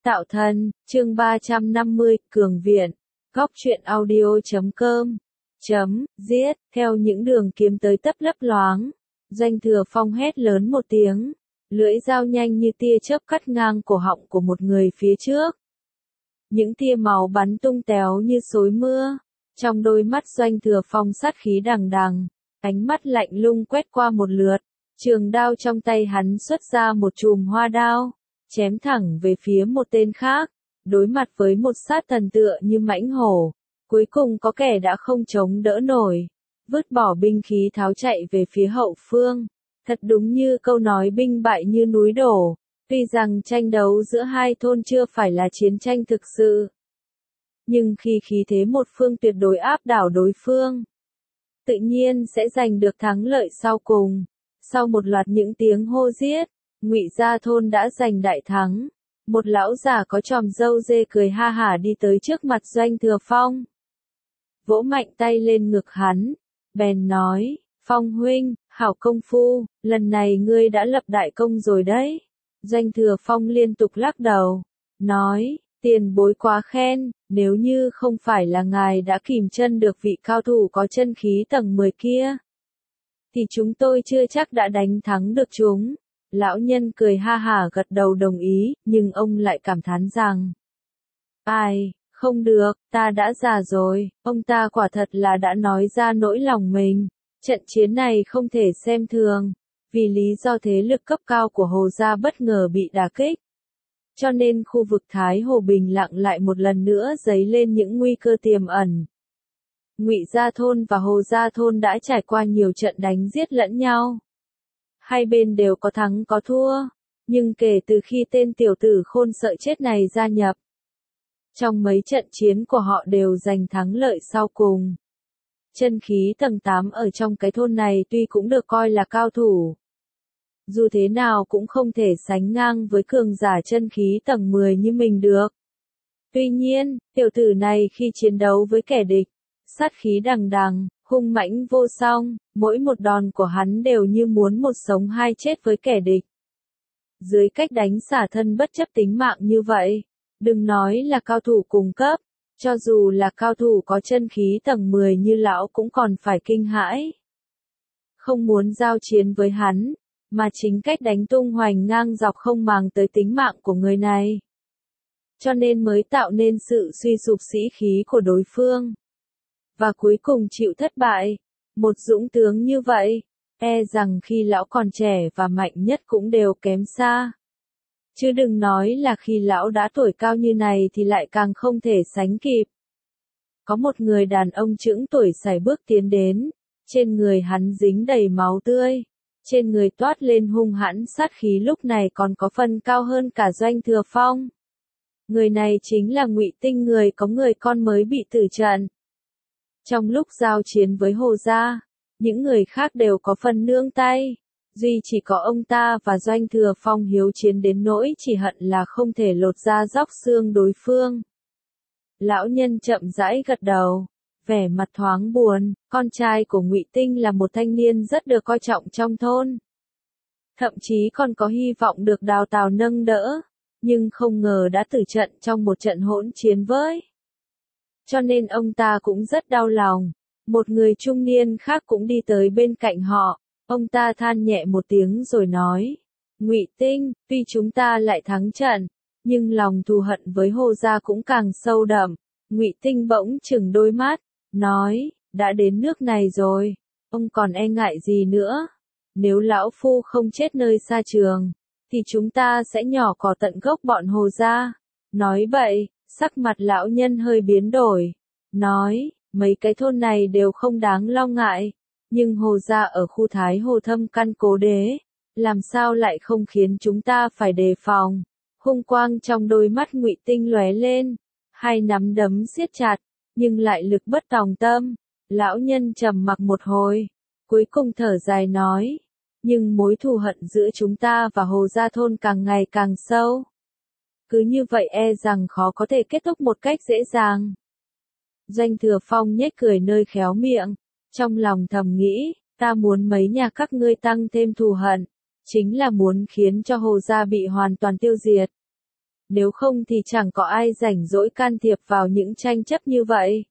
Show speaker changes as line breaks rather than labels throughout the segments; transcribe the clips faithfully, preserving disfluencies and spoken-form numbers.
Tạo thân, chương ba trăm năm mươi, Cường Viện, góc truyện audio chấm com, chấm, giết, theo những đường kiếm tới tấp lấp loáng. Doanh Thừa Phong hét lớn một tiếng, lưỡi dao nhanh như tia chớp cắt ngang cổ họng của một người phía trước. Những tia máu bắn tung téo như xối mưa, trong đôi mắt Doanh Thừa Phong sát khí đằng đằng, ánh mắt lạnh lùng quét qua một lượt, trường đao trong tay hắn xuất ra một chùm hoa đao, chém thẳng về phía một tên khác, đối mặt với một sát thần tựa như mãnh hổ, cuối cùng có kẻ đã không chống đỡ nổi, vứt bỏ binh khí tháo chạy về phía hậu phương. Thật đúng như câu nói binh bại như núi đổ, tuy rằng tranh đấu giữa hai thôn chưa phải là chiến tranh thực sự, nhưng khi khí thế một phương tuyệt đối áp đảo đối phương, tự nhiên sẽ giành được thắng lợi sau cùng. Sau một loạt những tiếng hô giết, Ngụy Gia thôn đã giành đại thắng. Một lão già có chòm râu dê cười ha hả đi tới trước mặt Doanh Thừa Phong, vỗ mạnh tay lên ngực hắn, bèn nói: "Phong huynh, hảo công phu, lần này ngươi đã lập đại công rồi đấy." Doanh Thừa Phong liên tục lắc đầu, nói: "Tiền bối quá khen, nếu như không phải là ngài đã kìm chân được vị cao thủ có chân khí tầng mười kia, thì chúng tôi chưa chắc đã đánh thắng được chúng." Lão nhân cười ha hả gật đầu đồng ý, nhưng ông lại cảm thán rằng: "Ai, không được, ta đã già rồi." Ông ta quả thật là đã nói ra nỗi lòng mình. Trận chiến này không thể xem thường, vì lý do thế lực cấp cao của Hồ Gia bất ngờ bị đả kích, cho nên khu vực Thái Hồ bình lặng lại một lần nữa dấy lên những nguy cơ tiềm ẩn. Ngụy Gia thôn và Hồ Gia thôn đã trải qua nhiều trận đánh giết lẫn nhau. Hai bên đều có thắng có thua, nhưng kể từ khi tên tiểu tử khôn sợ chết này gia nhập, trong mấy trận chiến của họ đều giành thắng lợi sau cùng. Chân khí tầng tám ở trong cái thôn này tuy cũng được coi là cao thủ, dù thế nào cũng không thể sánh ngang với cường giả chân khí tầng mười như mình được. Tuy nhiên, tiểu tử này khi chiến đấu với kẻ địch, sát khí đằng đằng, hung mãnh vô song, mỗi một đòn của hắn đều như muốn một sống hai chết với kẻ địch. Dưới cách đánh xả thân bất chấp tính mạng như vậy, đừng nói là cao thủ cùng cấp, cho dù là cao thủ có chân khí tầng mười như lão cũng còn phải kinh hãi. Không muốn giao chiến với hắn, mà chính cách đánh tung hoành ngang dọc không màng tới tính mạng của người này, cho nên mới tạo nên sự suy sụp sĩ khí của đối phương, và cuối cùng chịu thất bại. Một dũng tướng như vậy, e rằng khi lão còn trẻ và mạnh nhất cũng đều kém xa. Chứ đừng nói là khi lão đã tuổi cao như này thì lại càng không thể sánh kịp. Có một người đàn ông chững tuổi sải bước tiến đến, trên người hắn dính đầy máu tươi, trên người toát lên hung hãn sát khí, lúc này còn có phần cao hơn cả Doanh Thừa Phong. Người này chính là Ngụy Tinh, người có người con mới bị tử trận. Trong lúc giao chiến với Hồ Gia, những người khác đều có phần nương tay, duy chỉ có ông ta và Doanh Thừa Phong hiếu chiến đến nỗi chỉ hận là không thể lột da róc xương đối phương. Lão nhân chậm rãi gật đầu, vẻ mặt thoáng buồn. Con trai của Ngụy Tinh là một thanh niên rất được coi trọng trong thôn, thậm chí còn có hy vọng được đào tạo nâng đỡ, nhưng không ngờ đã tử trận trong một trận hỗn chiến với. Cho nên ông ta cũng rất đau lòng. Một người trung niên khác cũng đi tới bên cạnh họ, ông ta than nhẹ một tiếng rồi nói: "Ngụy Tinh, tuy chúng ta lại thắng trận, nhưng lòng thù hận với Hồ Gia cũng càng sâu đậm." Ngụy Tinh bỗng chừng đôi mắt, nói: "Đã đến nước này rồi, ông còn e ngại gì nữa? Nếu lão phu không chết nơi xa trường, thì chúng ta sẽ nhỏ cỏ tận gốc bọn Hồ Gia." Nói vậy, sắc mặt lão nhân hơi biến đổi, nói: "Mấy cái thôn này đều không đáng lo ngại, nhưng Hồ Gia ở khu Thái Hồ thâm căn cố đế, làm sao lại không khiến chúng ta phải đề phòng?" Hung quang trong đôi mắt Ngụy Tinh lóe lên, hai nắm đấm siết chặt, nhưng lại lực bất tòng tâm. Lão nhân trầm mặc một hồi, cuối cùng thở dài nói: "Nhưng mối thù hận giữa chúng ta và Hồ Gia thôn càng ngày càng sâu. Cứ như vậy e rằng khó có thể kết thúc một cách dễ dàng." Doanh Thừa Phong nhếch cười nơi khéo miệng, trong lòng thầm nghĩ: "Ta muốn mấy nhà các ngươi tăng thêm thù hận, chính là muốn khiến cho Hồ Gia bị hoàn toàn tiêu diệt." nếu không thì chẳng có ai rảnh rỗi can thiệp vào những tranh chấp như vậy.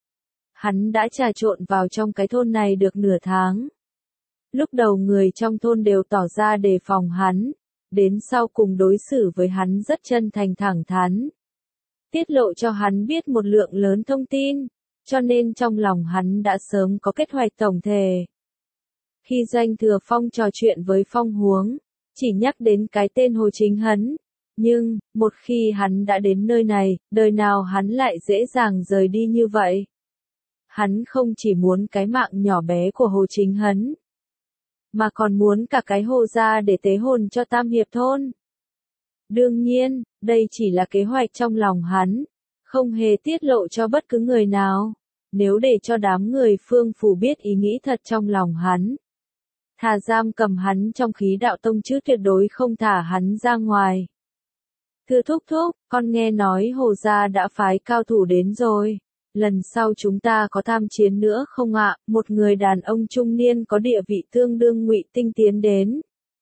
Hắn đã trà trộn vào trong cái thôn này được nửa tháng. Lúc đầu người trong thôn đều tỏ ra đề phòng hắn, đến sau cùng đối xử với hắn rất chân thành thẳng thắn. Tiết lộ cho hắn biết một lượng lớn thông tin, cho nên trong lòng hắn đã sớm có kế hoạch tổng thể. Khi Doanh Thừa Phong trò chuyện với Phong Huống, chỉ nhắc đến cái tên Hồ Chính Hấn, nhưng, một khi hắn đã đến nơi này, đời nào hắn lại dễ dàng rời đi như vậy. Hắn không chỉ muốn cái mạng nhỏ bé của Hồ Chính Hấn, mà còn muốn cả cái Hồ gia để tế hồn cho Tam Hiệp thôn. Đương nhiên, đây chỉ là kế hoạch trong lòng hắn, không hề tiết lộ cho bất cứ người nào. Nếu để cho đám người Phương Phủ biết ý nghĩ thật trong lòng hắn, thà giam cầm hắn trong khí đạo tông chứ tuyệt đối không thả hắn ra ngoài. Thưa thúc thúc, con nghe nói Hồ gia đã phái cao thủ đến rồi. Lần sau chúng ta có tham chiến nữa không ạ? Một người đàn ông trung niên có địa vị tương đương Ngụy Tinh tiến đến.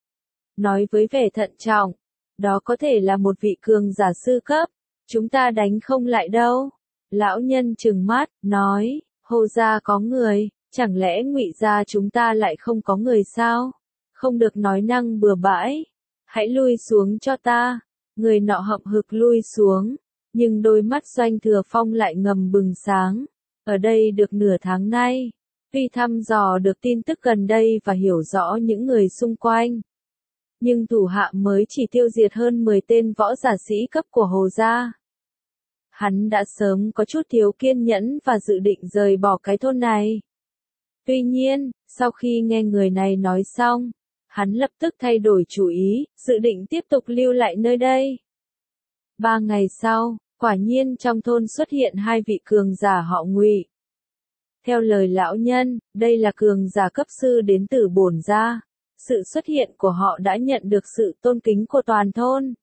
Nói với vẻ thận trọng, đó có thể là một vị cường giả sư cấp, chúng ta đánh không lại đâu. Lão nhân trừng mắt, nói, Hồ gia có người, chẳng lẽ Ngụy gia chúng ta lại không có người sao? Không được nói năng bừa bãi, hãy lui xuống cho ta. Người nọ hậm hực lui xuống, nhưng đôi mắt Doanh Thừa Phong lại ngầm bừng sáng. Ở đây được nửa tháng nay, tuy thăm dò được tin tức gần đây và hiểu rõ những người xung quanh, nhưng thủ hạ mới chỉ tiêu diệt hơn mười tên võ giả sĩ cấp của Hồ gia. Hắn đã sớm có chút thiếu kiên nhẫn và dự định rời bỏ cái thôn này. Tuy nhiên, sau khi nghe người này nói xong, hắn lập tức thay đổi chủ ý, dự định tiếp tục lưu lại nơi đây. Ba ngày sau, quả nhiên trong thôn xuất hiện hai vị cường giả họ Ngụy. Theo lời lão nhân, đây là cường giả cấp sư đến từ Bổn gia. Sự xuất hiện của họ đã nhận được sự tôn kính của toàn thôn.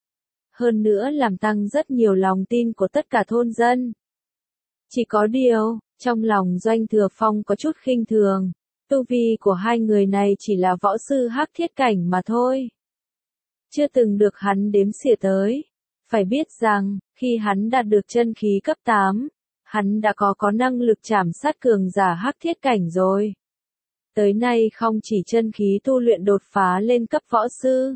Hơn nữa làm tăng rất nhiều lòng tin của tất cả thôn dân. Chỉ có điều, trong lòng Doanh Thừa Phong có chút khinh thường. Tu vi của hai người này chỉ là võ sư hắc thiết cảnh mà thôi. Chưa từng được hắn đếm xỉa tới. Phải biết rằng, khi hắn đạt được chân khí cấp tám, hắn đã có có năng lực trảm sát cường giả hắc thiết cảnh rồi. Tới nay không chỉ chân khí tu luyện đột phá lên cấp võ sư,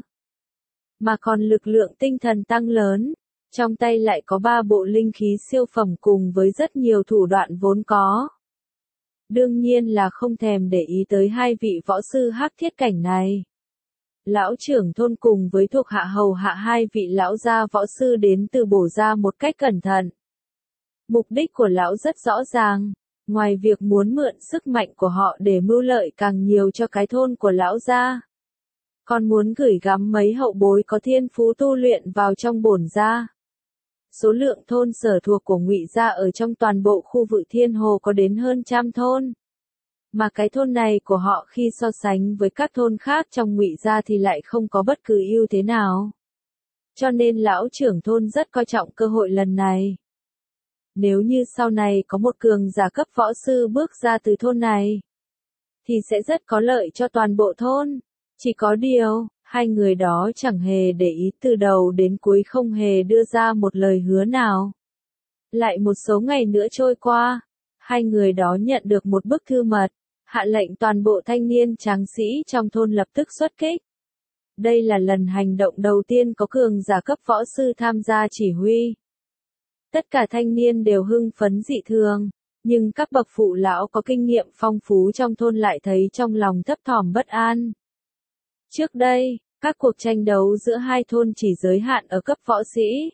mà còn lực lượng tinh thần tăng lớn. Trong tay lại có ba bộ linh khí siêu phẩm cùng với rất nhiều thủ đoạn vốn có. Đương nhiên là không thèm để ý tới hai vị võ sư hắc thiết cảnh này. Lão trưởng thôn cùng với thuộc hạ hầu hạ hai vị lão gia võ sư đến từ Bổ gia một cách cẩn thận. Mục đích của lão rất rõ ràng, ngoài việc muốn mượn sức mạnh của họ để mưu lợi càng nhiều cho cái thôn của lão gia, còn muốn gửi gắm mấy hậu bối có thiên phú tu luyện vào trong Bổn gia. Số lượng thôn sở thuộc của Ngụy gia ở trong toàn bộ khu vực Thiên Hồ có đến hơn trăm thôn. Mà cái thôn này của họ khi so sánh với các thôn khác trong Ngụy gia thì lại không có bất cứ ưu thế nào. Cho nên lão trưởng thôn rất coi trọng cơ hội lần này. Nếu như sau này có một cường giả cấp võ sư bước ra từ thôn này, thì sẽ rất có lợi cho toàn bộ thôn. Chỉ có điều, hai người đó chẳng hề để ý, từ đầu đến cuối không hề đưa ra một lời hứa nào. Lại một số ngày nữa trôi qua, hai người đó nhận được một bức thư mật, hạ lệnh toàn bộ thanh niên tráng sĩ trong thôn lập tức xuất kích. Đây là lần hành động đầu tiên có cường giả cấp võ sư tham gia chỉ huy. Tất cả thanh niên đều hưng phấn dị thường, nhưng các bậc phụ lão có kinh nghiệm phong phú trong thôn lại thấy trong lòng thấp thỏm bất an. Trước đây, các cuộc tranh đấu giữa hai thôn chỉ giới hạn ở cấp võ sĩ.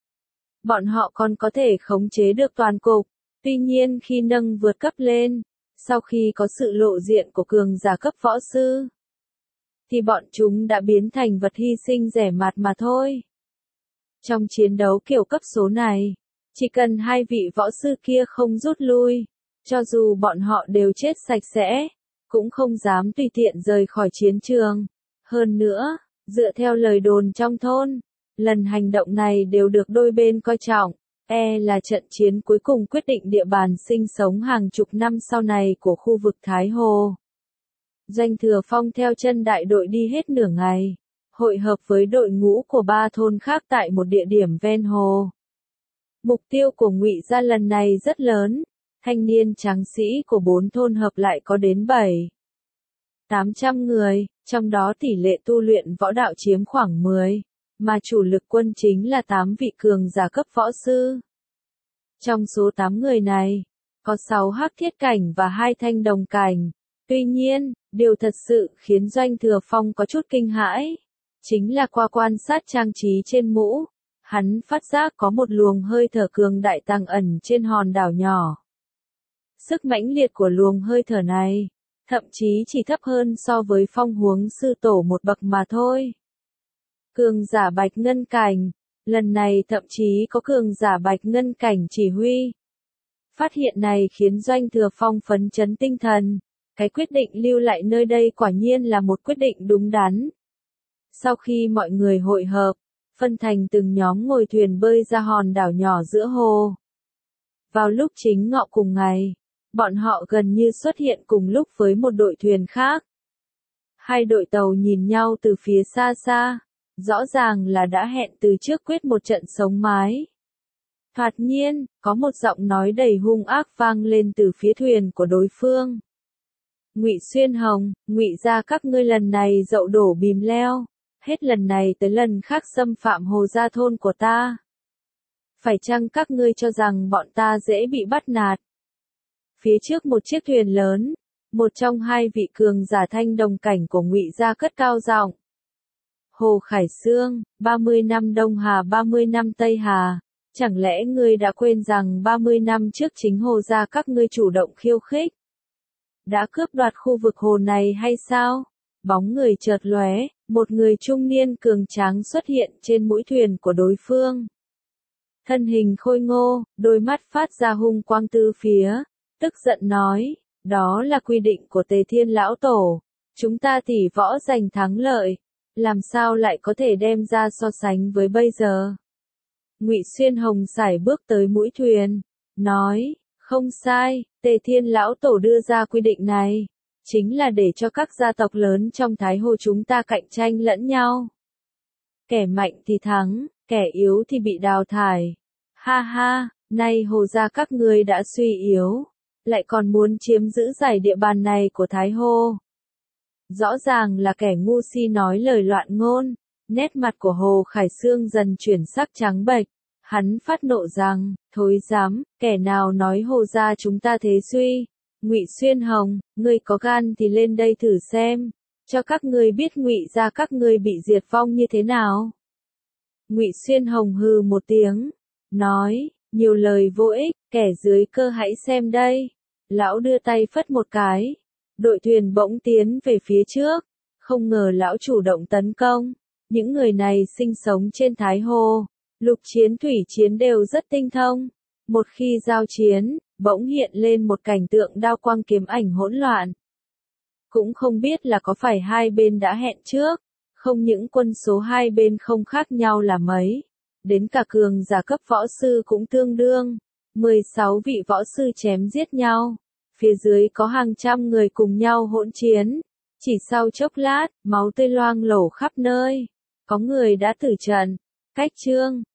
Bọn họ còn có thể khống chế được toàn cục, tuy nhiên khi nâng vượt cấp lên, sau khi có sự lộ diện của cường giả cấp võ sư, thì bọn chúng đã biến thành vật hy sinh rẻ mạt mà thôi. Trong chiến đấu kiểu cấp số này, chỉ cần hai vị võ sư kia không rút lui, cho dù bọn họ đều chết sạch sẽ, cũng không dám tùy tiện rời khỏi chiến trường. Hơn nữa, dựa theo lời đồn trong thôn, lần hành động này đều được đôi bên coi trọng, e là trận chiến cuối cùng quyết định địa bàn sinh sống hàng chục năm sau này của khu vực Thái Hồ. Doanh Thừa Phong theo chân đại đội đi hết nửa ngày, hội hợp với đội ngũ của ba thôn khác tại một địa điểm ven hồ. Mục tiêu của Ngụy gia lần này rất lớn, thanh niên tráng sĩ của bốn thôn hợp lại có đến bảy tám trăm người, trong đó tỷ lệ tu luyện võ đạo chiếm khoảng mười, mà chủ lực quân chính là tám vị cường giả cấp võ sư. Trong số tám người này, có sáu hắc thiết cảnh và hai thanh đồng cảnh. Tuy nhiên, điều thật sự khiến Doanh Thừa Phong có chút kinh hãi, chính là qua quan sát trang trí trên mũ, hắn phát giác có một luồng hơi thở cường đại tàng ẩn trên hòn đảo nhỏ. Sức mãnh liệt của luồng hơi thở này, thậm chí chỉ thấp hơn so với Phong Huống sư tổ một bậc mà thôi. Cường giả Bạch Ngân Cảnh, lần này thậm chí có cường giả Bạch Ngân Cảnh chỉ huy. Phát hiện này khiến Doanh Thừa Phong phấn chấn tinh thần, cái quyết định lưu lại nơi đây quả nhiên là một quyết định đúng đắn. Sau khi mọi người hội hợp, phân thành từng nhóm ngồi thuyền bơi ra hòn đảo nhỏ giữa hồ. Vào lúc chính ngọ cùng ngày, bọn họ gần như xuất hiện cùng lúc với một đội thuyền khác. Hai đội tàu nhìn nhau từ phía xa xa, rõ ràng là đã hẹn từ trước quyết một trận sống mái. Thoạt nhiên, có một giọng nói đầy hung ác vang lên từ phía thuyền của đối phương. Ngụy Xuyên Hồng, Ngụy gia các ngươi lần này dậu đổ bìm leo, hết lần này tới lần khác xâm phạm hồ gia thôn của ta. Phải chăng các ngươi cho rằng bọn ta dễ bị bắt nạt? Phía trước một chiếc thuyền lớn, một trong hai vị cường giả thanh đồng cảnh của Ngụy gia cất cao giọng. Hồ Khải Sương, ba mươi năm Đông Hà ba mươi năm Tây Hà, chẳng lẽ ngươi đã quên rằng ba mươi năm trước chính hồ gia các ngươi chủ động khiêu khích? Đã cướp đoạt khu vực hồ này hay sao? Bóng người chợt lóe, một người trung niên cường tráng xuất hiện trên mũi thuyền của đối phương. Thân hình khôi ngô, đôi mắt phát ra hung quang tứ phía, tức giận nói, đó là quy định của Tề Thiên lão tổ, chúng ta tỷ võ giành thắng lợi, làm sao lại có thể đem ra so sánh với bây giờ? Ngụy Xuyên Hồng sải bước tới mũi thuyền, nói, không sai, Tề Thiên lão tổ đưa ra quy định này, chính là để cho các gia tộc lớn trong Thái Hồ chúng ta cạnh tranh lẫn nhau. Kẻ mạnh thì thắng, kẻ yếu thì bị đào thải. Ha ha, nay Hồ gia các ngươi đã suy yếu, lại còn muốn chiếm giữ giải địa bàn này của Thái Hồ. Rõ ràng là kẻ ngu si nói lời loạn ngôn, nét mặt của Hồ Khải Sương dần chuyển sắc trắng bệch, hắn phát nộ rằng, thối dám, kẻ nào nói Hồ gia chúng ta thế suy. Ngụy Xuyên Hồng, ngươi có gan thì lên đây thử xem, cho các ngươi biết Ngụy gia các ngươi bị diệt vong như thế nào. Ngụy Xuyên Hồng hừ một tiếng, nói, nhiều lời vô ích, kẻ dưới cơ hãy xem đây. Lão đưa tay phất một cái, đội thuyền bỗng tiến về phía trước, không ngờ lão chủ động tấn công. Những người này sinh sống trên Thái Hồ, lục chiến thủy chiến đều rất tinh thông. Một khi giao chiến, bỗng hiện lên một cảnh tượng đao quang kiếm ảnh hỗn loạn. Cũng không biết là có phải hai bên đã hẹn trước, không những quân số hai bên không khác nhau là mấy, đến cả cường giả cấp võ sư cũng tương đương, mười sáu vị võ sư chém giết nhau, phía dưới có hàng trăm người cùng nhau hỗn chiến, chỉ sau chốc lát, máu tươi loang lổ khắp nơi, có người đã tử trận, cách chương.